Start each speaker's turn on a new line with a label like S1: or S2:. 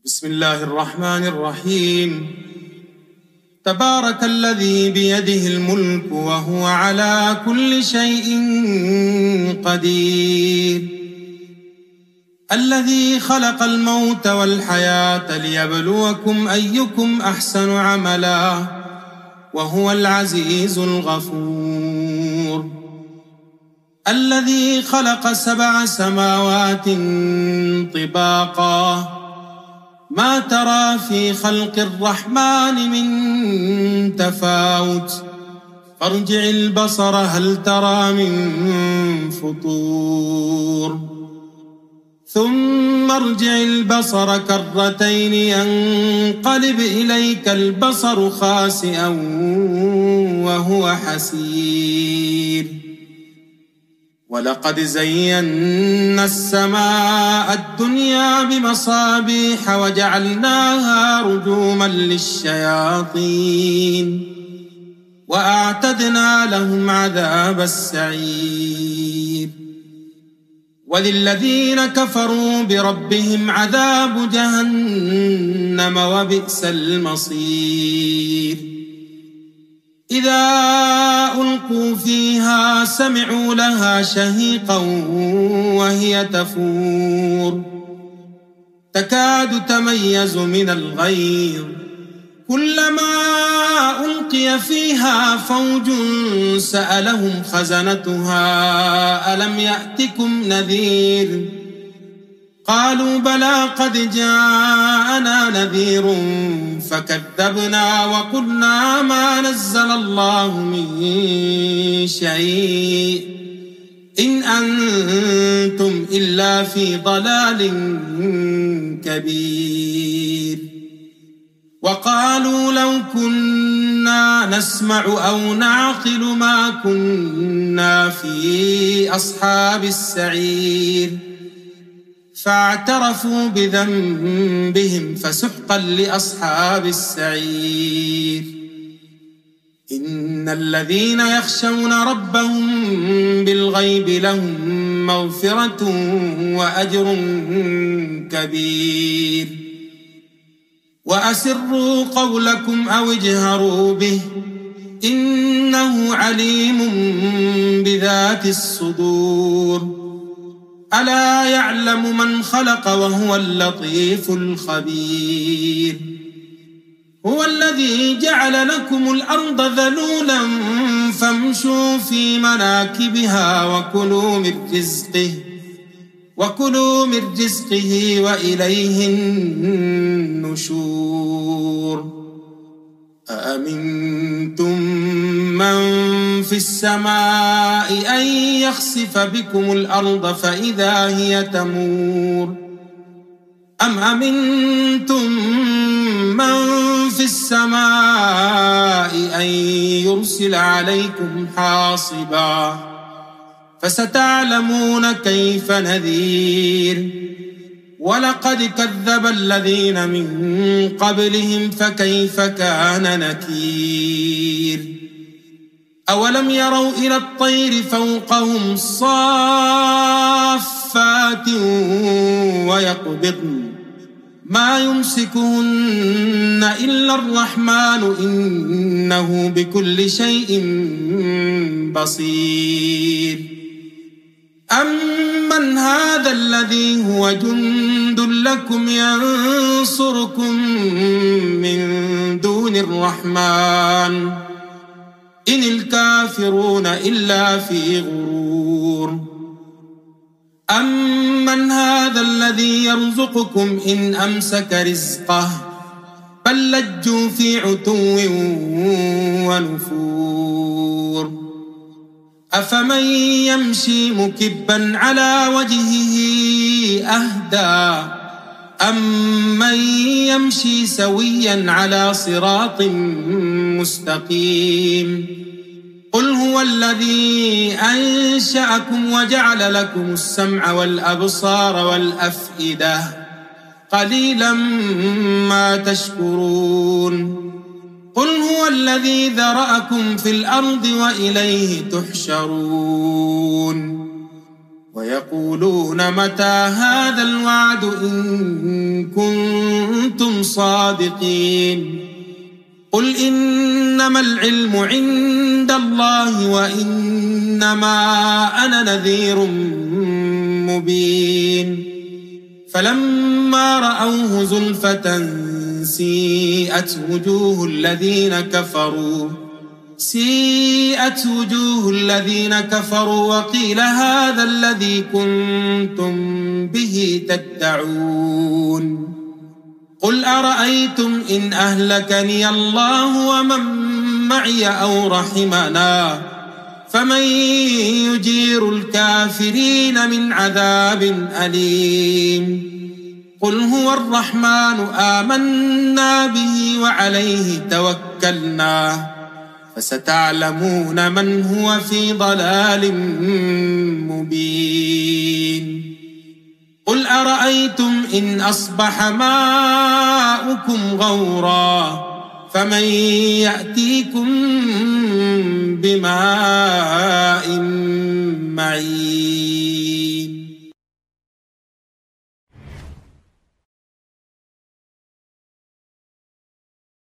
S1: بسم الله الرحمن الرحيم. تبارك الذي بيده الملك وهو على كل شيء قدير، الذي خلق الموت والحياة ليبلوكم أيكم أحسن عملا وهو العزيز الغفور، الذي خلق 7 سماوات طباقا ما ترى في خلق الرحمن من تفاوت، فارجع البصر هل ترى من فطور، ثم ارجع البصر كرتين ينقلب إليك البصر خاسئا وهو حسير، ولقد زينا السماء الدنيا بمصابيح وجعلناها رجوما للشياطين وأعتدنا لهم عذاب السعير، وللذين كفروا بربهم عذاب جهنم وبئس المصير. إذا ألقوا فيها سمعوا لها شهيقا وهي تفور، تكاد تميز من الغيظ، كلما ألقي فيها فوج سألهم خزنتها ألم يأتكم نذير، قالوا بلى قد جاءنا نذير فكذبنا وقلنا ما نزل الله من شيء إن أنتم إلا في ضلال كبير، وقالوا لو كنا نسمع أو نعقل ما كنا في أصحاب السعير، فاعترفوا بذنبهم فسحقا لأصحاب السعير. إن الذين يخشون ربهم بالغيب لهم مغفرة وأجر كبير، وأسروا قولكم أو اجهروا به إنه عليم بذات الصدور، ألا يعلم من خلق وهو اللطيف الخبير. هو الذي جعل لكم الأرض ذلولا فامشوا في مناكبها وكلوا من رزقه وإليه النشور. أأمنتم من في السماء أن يخسف بكم الأرض فإذا هي تمور، أم أمنتم من في السماء أن يرسل عليكم حاصبا، فستعلمون كيف نذير. ولقد كذب الذين من قبلهم فكيف كان نكير. أولم يروا إلى الطير فوقهم صافات ويقبضن ما يمسكهن إلا الرحمن إنه بكل شيء بصير. أمن هذا الذي هو جند لكم ينصركم من دون الرحمن إن الكافرون إلا في غرور. أمن هذا الذي يرزقكم إن أمسك رزقه بل لجوا في عتو ونفور. أفمن يمشي مكبا على وجهه أهدى أمن يمشي سويا على صراط مستقيم. قل هو الذي أنشأكم وجعل لكم السمع والأبصار والأفئدة قليلا ما تشكرون. قل هو الذي ذرأكم في الأرض وإليه تحشرون. ويقولون متى هذا الوعد إن كنتم صادقين قل إنما العلم عند الله وإنما أنا نذير مبين فلما رأوه زلفة سيئت وجوه الذين كفروا وقيل هذا الذي كنتم به تدعون قل أرأيتم إن أهلكني الله ومن معي أو رحمنا فمن يجير الكافرين من عذاب أليم قل هو الرحمن آمنا به وعليه توكلنا فستعلمون من هو في ضلال مبين قل أرأيتم إن أصبح ماؤكم غورا فمن يأتيكم بماء معين